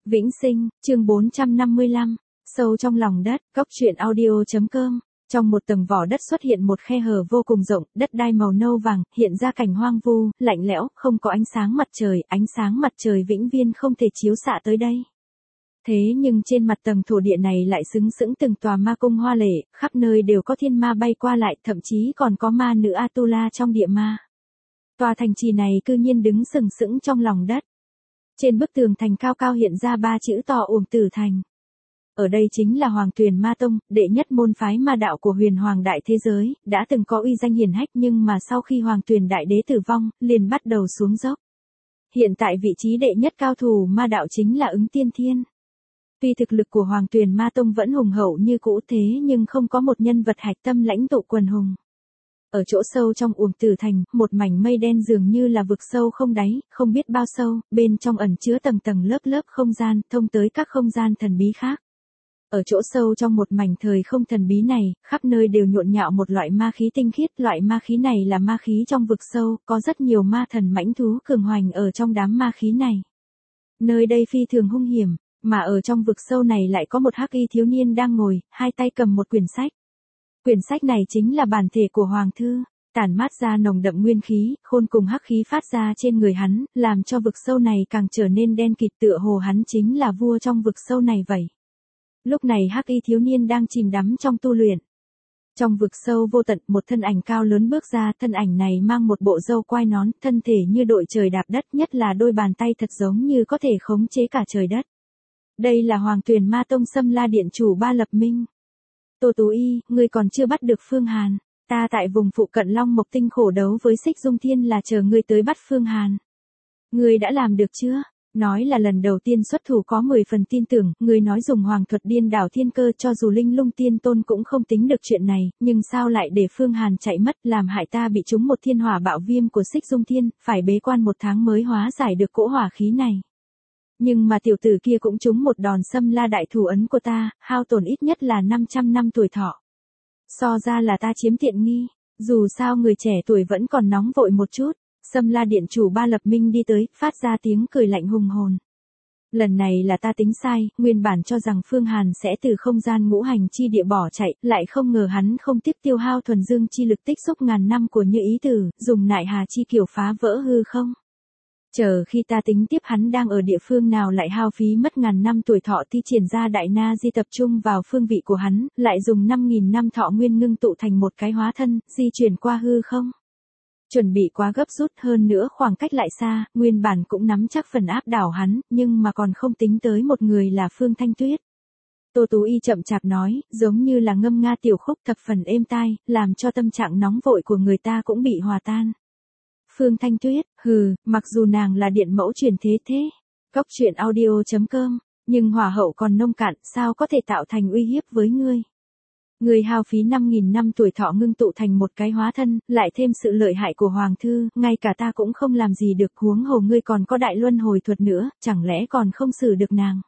Vĩnh Sinh, chương 455, sâu trong lòng đất, cóc truyện audio.com. Trong một tầng vỏ đất xuất hiện một khe hở vô cùng rộng, đất đai màu nâu vàng, hiện ra cảnh hoang vu, lạnh lẽo, không có ánh sáng mặt trời vĩnh viễn không thể chiếu xạ tới đây. Thế nhưng trên mặt tầng thổ địa này lại sừng sững từng tòa ma cung hoa lệ, khắp nơi đều có thiên ma bay qua lại, thậm chí còn có ma nữ Atula trong địa ma. Tòa thành trì này cư nhiên đứng sừng sững trong lòng đất. Trên bức tường thành cao cao hiện ra 3 chữ to Uổng Tử Thành. Ở đây chính là Hoàng Tuyền Ma Tông, đệ nhất môn phái ma đạo của huyền hoàng đại thế giới, đã từng có uy danh hiển hách nhưng mà sau khi Hoàng Tuyền đại đế tử vong, liền bắt đầu xuống dốc. Hiện tại vị trí đệ nhất cao thủ ma đạo chính là Ứng Tiên Thiên. Tuy thực lực của Hoàng Tuyền Ma Tông vẫn hùng hậu như cũ thế nhưng không có một nhân vật hạch tâm lãnh tụ quần hùng. Ở chỗ sâu trong Uổng Tử Thành, một mảnh mây đen dường như là vực sâu không đáy, không biết bao sâu, bên trong ẩn chứa tầng tầng lớp lớp không gian, thông tới các không gian thần bí khác. Ở chỗ sâu trong một mảnh thời không thần bí này, khắp nơi đều nhộn nhạo một loại ma khí tinh khiết, loại ma khí này là ma khí trong vực sâu, có rất nhiều ma thần mãnh thú cường hoành ở trong đám ma khí này. Nơi đây phi thường hung hiểm, mà ở trong vực sâu này lại có một hắc y thiếu niên đang ngồi, hai tay cầm một quyển sách. Quyển sách này chính là bản thể của Hoàng Thư, tản mát ra nồng đậm nguyên khí, khôn cùng hắc khí phát ra trên người hắn, làm cho vực sâu này càng trở nên đen kịt tựa hồ hắn chính là vua trong vực sâu này vậy. Lúc này hắc y thiếu niên đang chìm đắm trong tu luyện. Trong vực sâu vô tận, một thân ảnh cao lớn bước ra, thân ảnh này mang một bộ râu quai nón, thân thể như đội trời đạp đất, nhất là đôi bàn tay thật giống như có thể khống chế cả trời đất. Đây là Hoàng Tuyền Ma Tông Sâm La Điện chủ Ba Lập Minh. Tô Tú Y, ngươi còn chưa bắt được Phương Hàn. Ta tại vùng phụ cận Long Mộc Tinh khổ đấu với Xích Dung Thiên là chờ ngươi tới bắt Phương Hàn. Ngươi đã làm được chưa? Nói là lần đầu tiên xuất thủ có 10 phần tin tưởng, ngươi nói dùng hoàng thuật điên đảo thiên cơ cho dù Linh Lung Tiên Tôn cũng không tính được chuyện này, nhưng sao lại để Phương Hàn chạy mất, làm hại ta bị trúng một thiên hỏa bạo viêm của Xích Dung Thiên, phải bế quan 1 tháng mới hóa giải được cỗ hỏa khí này. Nhưng mà tiểu tử kia cũng trúng một đòn Sâm La đại thủ ấn của ta, hao tổn ít nhất là 500 năm tuổi thọ. So ra là ta chiếm tiện nghi, dù sao người trẻ tuổi vẫn còn nóng vội một chút. Sâm La Điện chủ Ba Lập Minh đi tới, phát ra tiếng cười lạnh hùng hồn. Lần này là ta tính sai, nguyên bản cho rằng Phương Hàn sẽ từ không gian ngũ hành chi địa bỏ chạy, lại không ngờ hắn không tiếc tiêu hao thuần dương chi lực tích xúc ngàn năm của Như Ý Tử, dùng nại hà chi kiểu phá vỡ hư không. Chờ khi ta tính tiếp hắn đang ở địa phương nào lại hao phí mất ngàn năm tuổi thọ thi triển ra đại na di tập trung vào phương vị của hắn, lại dùng 5.000 năm thọ nguyên ngưng tụ thành một cái hóa thân, di chuyển qua hư không. Chuẩn bị quá gấp rút hơn nữa khoảng cách lại xa, nguyên bản cũng nắm chắc phần áp đảo hắn, nhưng mà còn không tính tới một người là Phương Thanh Tuyết. Tô Tú Y chậm chạp nói, giống như là ngâm nga tiểu khúc thập phần êm tai, làm cho tâm trạng nóng vội của người ta cũng bị hòa tan. Phương Thanh Tuyết, mặc dù nàng là điện mẫu truyền thế, cóc truyện audio.com, nhưng hỏa hậu còn nông cạn, sao có thể tạo thành uy hiếp với ngươi. Người hao phí 5.000 năm tuổi thọ ngưng tụ thành một cái hóa thân, lại thêm sự lợi hại của Hoàng Thư, ngay cả ta cũng không làm gì được, huống hồ ngươi còn có đại luân hồi thuật nữa, chẳng lẽ còn không xử được nàng.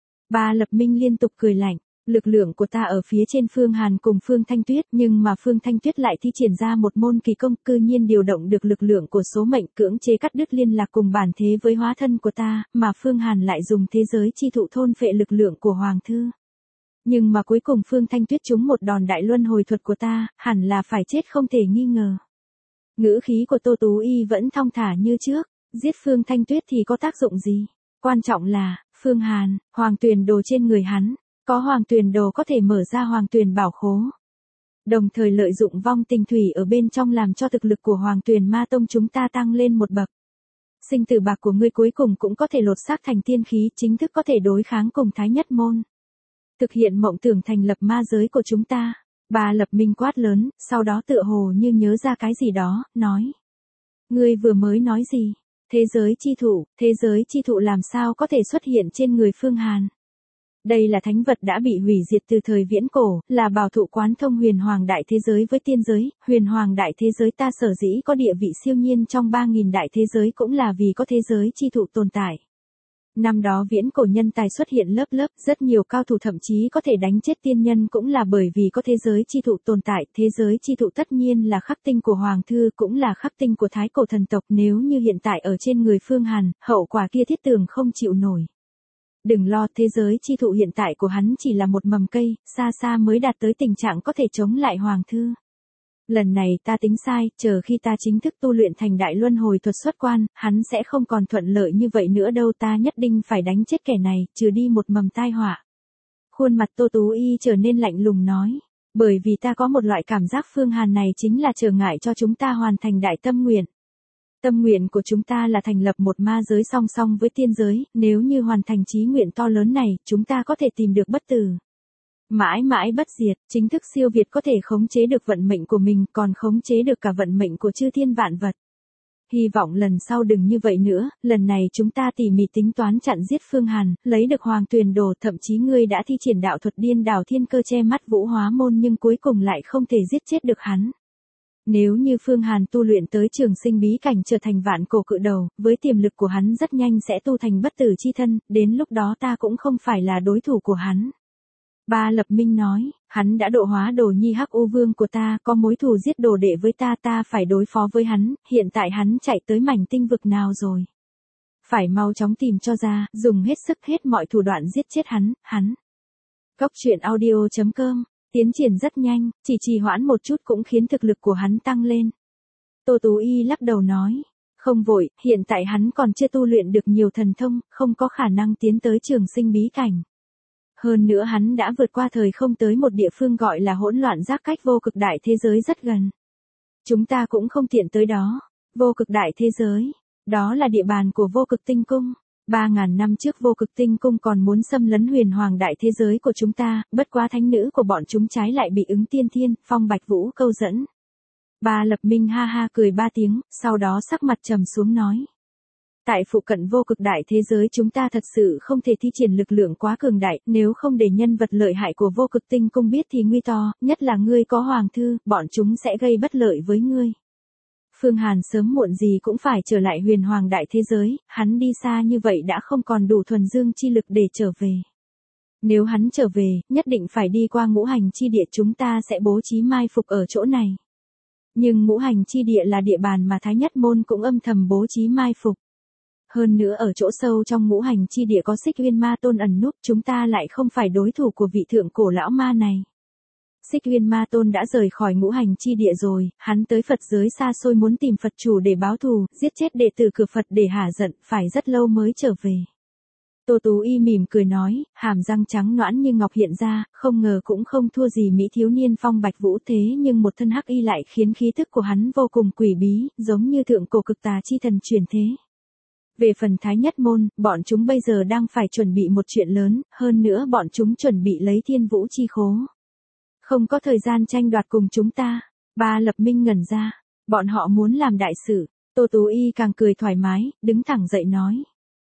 Ba Lập Minh liên tục cười lạnh, lực lượng của ta ở phía trên Phương Hàn cùng Phương Thanh Tuyết, nhưng mà Phương Thanh Tuyết lại thi triển ra một môn kỳ công, cư nhiên điều động được lực lượng của số mệnh cưỡng chế cắt đứt liên lạc cùng bản thế với hóa thân của ta, mà Phương Hàn lại dùng thế giới chi thụ thôn phệ lực lượng của Hoàng Thư. Nhưng mà cuối cùng Phương Thanh Tuyết trúng một đòn đại luân hồi thuật của ta, hẳn là phải chết không thể nghi ngờ. Ngữ khí của Tô Tú Y vẫn thong thả như trước, giết Phương Thanh Tuyết thì có tác dụng gì? Quan trọng là, Phương Hàn, Hoàng Tuyền đồ trên người hắn, có Hoàng Tuyền đồ có thể mở ra Hoàng Tuyền bảo khố. Đồng thời lợi dụng vong tình thủy ở bên trong làm cho thực lực của Hoàng Tuyền Ma Tông chúng ta tăng lên một bậc. Sinh tử bạc của ngươi cuối cùng cũng có thể lột xác thành tiên khí, chính thức có thể đối kháng cùng Thái Nhất Môn. Thực hiện mộng tưởng thành lập ma giới của chúng ta. Bà Lập Minh quát lớn, sau đó tựa hồ như nhớ ra cái gì đó, nói. Ngươi vừa mới nói gì? Thế giới chi thụ làm sao có thể xuất hiện trên người Phương Hàn? Đây là thánh vật đã bị hủy diệt từ thời viễn cổ, là bảo thụ quán thông huyền hoàng đại thế giới với tiên giới, huyền hoàng đại thế giới ta sở dĩ có địa vị siêu nhiên trong 3.000 đại thế giới cũng là vì có thế giới chi thụ tồn tại. Năm đó viễn cổ nhân tài xuất hiện lớp lớp, rất nhiều cao thủ thậm chí có thể đánh chết tiên nhân cũng là bởi vì có thế giới chi thụ tồn tại, thế giới chi thụ tất nhiên là khắc tinh của Hoàng Thư cũng là khắc tinh của Thái cổ thần tộc, nếu như hiện tại ở trên người Phương Hàn, hậu quả kia thiết tưởng không chịu nổi. Đừng lo, thế giới chi thụ hiện tại của hắn chỉ là một mầm cây, xa xa mới đạt tới tình trạng có thể chống lại Hoàng thư. Lần này ta tính sai, chờ khi ta chính thức tu luyện thành đại luân hồi thuật xuất quan, hắn sẽ không còn thuận lợi như vậy nữa đâu, ta nhất định phải đánh chết kẻ này, trừ đi một mầm tai họa. Khuôn mặt Tô Tú Y trở nên lạnh lùng nói, bởi vì ta có một loại cảm giác Phương Hàn này chính là trở ngại cho chúng ta hoàn thành đại tâm nguyện. Tâm nguyện của chúng ta là thành lập một ma giới song song với tiên giới, nếu như hoàn thành chí nguyện to lớn này, chúng ta có thể tìm được bất tử. Mãi mãi bất diệt, chính thức siêu việt có thể khống chế được vận mệnh của mình, còn khống chế được cả vận mệnh của chư thiên vạn vật. Hy vọng lần sau đừng như vậy nữa, lần này chúng ta tỉ mỉ tính toán chặn giết Phương Hàn, lấy được Hoàng Tuyền Đồ, thậm chí ngươi đã thi triển đạo thuật điên đảo thiên cơ che mắt Vũ Hóa Môn nhưng cuối cùng lại không thể giết chết được hắn. Nếu như Phương Hàn tu luyện tới trường sinh bí cảnh trở thành vạn cổ cự đầu, với tiềm lực của hắn rất nhanh sẽ tu thành bất tử chi thân, đến lúc đó ta cũng không phải là đối thủ của hắn. Ba Lập Minh nói, hắn đã độ hóa Đồ Nhi Hắc U Vương của ta, có mối thù giết đồ đệ với ta, ta phải đối phó với hắn, hiện tại hắn chạy tới mảnh tinh vực nào rồi? Phải mau chóng tìm cho ra, dùng hết sức hết mọi thủ đoạn giết chết hắn. Cốc truyện audio.com, tiến triển rất nhanh, chỉ trì hoãn một chút cũng khiến thực lực của hắn tăng lên. Tô Tú Y lắc đầu nói, không vội, hiện tại hắn còn chưa tu luyện được nhiều thần thông, không có khả năng tiến tới trường sinh bí cảnh. Hơn nữa hắn đã vượt qua thời không tới một địa phương gọi là hỗn loạn giác cách vô cực đại thế giới rất gần. Chúng ta cũng không tiện tới đó. Vô cực đại thế giới, đó là địa bàn của vô cực tinh cung. 3.000 năm trước vô cực tinh cung còn muốn xâm lấn huyền hoàng đại thế giới của chúng ta, bất quá thánh nữ của bọn chúng trái lại bị ứng tiên thiên, phong bạch vũ câu dẫn. Ba Lập Minh ha ha cười 3 tiếng, sau đó sắc mặt trầm xuống nói. Tại phụ cận vô cực đại thế giới chúng ta thật sự không thể thi triển lực lượng quá cường đại, nếu không để nhân vật lợi hại của vô cực tinh cung biết thì nguy to, nhất là ngươi có hoàng thư, bọn chúng sẽ gây bất lợi với ngươi. Phương Hàn sớm muộn gì cũng phải trở lại huyền hoàng đại thế giới, hắn đi xa như vậy đã không còn đủ thuần dương chi lực để trở về. Nếu hắn trở về, nhất định phải đi qua ngũ hành chi địa, chúng ta sẽ bố trí mai phục ở chỗ này. Nhưng ngũ hành chi địa là địa bàn mà Thái Nhất Môn cũng âm thầm bố trí mai phục. Hơn nữa ở chỗ sâu trong ngũ hành chi địa có Xích Uyên Ma Tôn ẩn núp, chúng ta lại không phải đối thủ của vị thượng cổ lão ma này. Xích Uyên Ma Tôn đã rời khỏi ngũ hành chi địa rồi, hắn tới Phật giới xa xôi muốn tìm Phật chủ để báo thù, giết chết đệ tử cửa Phật để hả giận, phải rất lâu mới trở về. Tô Tú Y mỉm cười nói, hàm răng trắng nõn như ngọc hiện ra, không ngờ cũng không thua gì mỹ thiếu niên phong bạch vũ, thế nhưng một thân hắc y lại khiến khí thức của hắn vô cùng quỷ bí, giống như thượng cổ cực tà chi thần truyền thế. Về phần Thái Nhất Môn, bọn chúng bây giờ đang phải chuẩn bị một chuyện lớn, hơn nữa bọn chúng chuẩn bị lấy Thiên Vũ chi khố. Không có thời gian tranh đoạt cùng chúng ta. Ba Lập Minh ngẩn ra, bọn họ muốn làm đại sự. Tô Tú Y càng cười thoải mái, đứng thẳng dậy nói.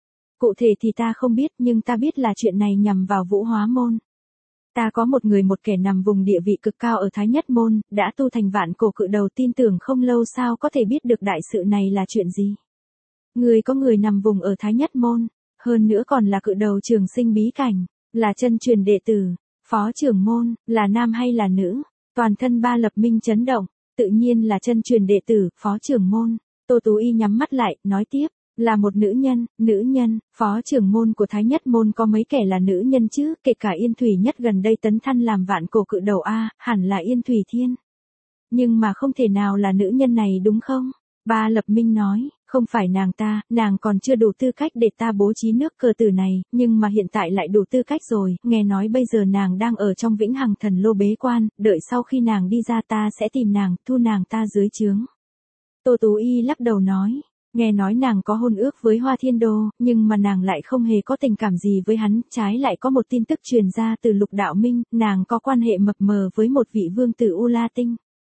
Cụ thể thì ta không biết, nhưng ta biết là chuyện này nhằm vào Vũ Hóa Môn. Ta có một kẻ nằm vùng địa vị cực cao ở Thái Nhất Môn, đã tu thành vạn cổ cự đầu, tin tưởng không lâu sao có thể biết được đại sự này là chuyện gì. Người có người nằm vùng ở Thái Nhất Môn, hơn nữa còn là cự đầu trường sinh bí cảnh, là chân truyền đệ tử, phó trưởng môn, là nam hay là nữ? Toàn thân Ba Lập Minh chấn động, tự nhiên là chân truyền đệ tử, phó trưởng môn. Tô Tú Y nhắm mắt lại, nói tiếp, là một nữ nhân, phó trưởng môn của Thái Nhất Môn có mấy kẻ là nữ nhân chứ, kể cả Yên Thủy Nhất gần đây tấn thăng làm vạn cổ cự đầu a, hẳn là Yên Thủy Thiên. Nhưng mà không thể nào là nữ nhân này đúng không? Ba Lập Minh nói, không phải nàng còn chưa đủ tư cách để ta bố trí nước cờ tử này, nhưng mà hiện tại lại đủ tư cách rồi, nghe nói bây giờ nàng đang ở trong Vĩnh Hằng Thần Lô bế quan, đợi sau khi nàng đi ra ta sẽ tìm nàng, thu nàng ta dưới trướng. Tô Tú Y lắc đầu nói, nghe nói nàng có hôn ước với Hoa Thiên Đô, nhưng mà nàng lại không hề có tình cảm gì với hắn, trái lại có một tin tức truyền ra từ Lục Đạo Minh, nàng có quan hệ mập mờ với một vị vương tử U La Tinh.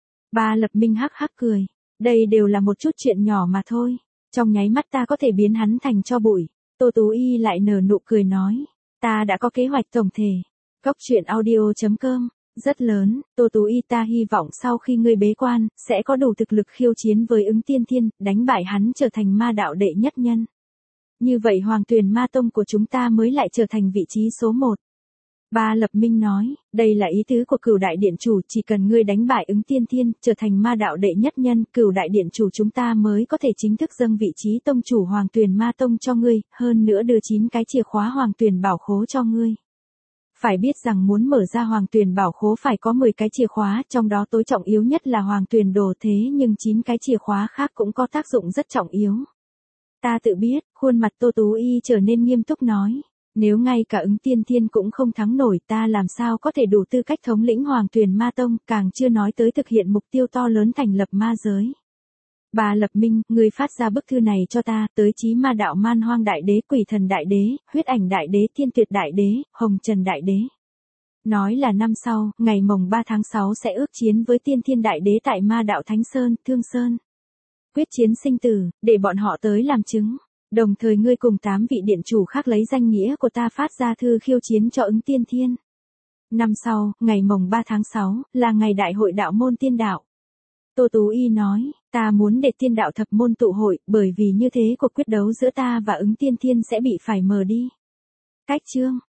Ba Lập Minh hắc hắc cười. Đây đều là một chút chuyện nhỏ mà thôi. Trong nháy mắt ta có thể biến hắn thành tro bụi. Tô Tú Y lại nở nụ cười nói. Ta đã có kế hoạch tổng thể. Cốc truyện audio.com. Rất lớn, Tô Tú Y, ta hy vọng sau khi ngươi bế quan, sẽ có đủ thực lực khiêu chiến với ứng tiên thiên, đánh bại hắn trở thành ma đạo đệ nhất nhân. Như vậy Hoàng Tuyền Ma Tông của chúng ta mới lại trở thành vị trí số 1. Ba Lập Minh nói, đây là ý tứ của Cửu đại điện chủ, chỉ cần ngươi đánh bại Ứng Tiên Thiên, trở thành ma đạo đệ nhất nhân, Cửu đại điện chủ chúng ta mới có thể chính thức dâng vị trí tông chủ Hoàng Tuyền Ma Tông cho ngươi, hơn nữa đưa 9 cái chìa khóa Hoàng Tuyền bảo khố cho ngươi. Phải biết rằng muốn mở ra Hoàng Tuyền bảo khố phải có 10 cái chìa khóa, trong đó tối trọng yếu nhất là Hoàng Tuyền đồ, thế nhưng 9 cái chìa khóa khác cũng có tác dụng rất trọng yếu. Ta tự biết, khuôn mặt Tô Tú Y trở nên nghiêm túc nói. Nếu ngay cả Ứng Tiên Thiên cũng không thắng nổi, ta làm sao có thể đủ tư cách thống lĩnh Hoàng Tuyền Ma Tông, càng chưa nói tới thực hiện mục tiêu to lớn thành lập ma giới. Bà Lập Minh, ngươi phát ra bức thư này cho ta, tới Chí Ma Đạo Man Hoang Đại Đế, Quỷ Thần Đại Đế, Huyết Ảnh Đại Đế, Thiên Tuyệt Đại Đế, Hồng Trần Đại Đế. Nói là năm sau, ngày mồng 3 tháng 6 sẽ ước chiến với Tiên Thiên Đại Đế tại Ma Đạo Thánh Sơn, Thương Sơn. Quyết chiến sinh tử, để bọn họ tới làm chứng. Đồng thời ngươi cùng 8 vị điện chủ khác lấy danh nghĩa của ta phát ra thư khiêu chiến cho Ứng Tiên Thiên. Năm sau, ngày mồng 3 tháng 6, là ngày đại hội đạo môn tiên đạo. Tô Tú Y nói, ta muốn để tiên đạo thập môn tụ hội, bởi vì như thế cuộc quyết đấu giữa ta và Ứng Tiên Thiên sẽ bị phải mờ đi. Cách chương.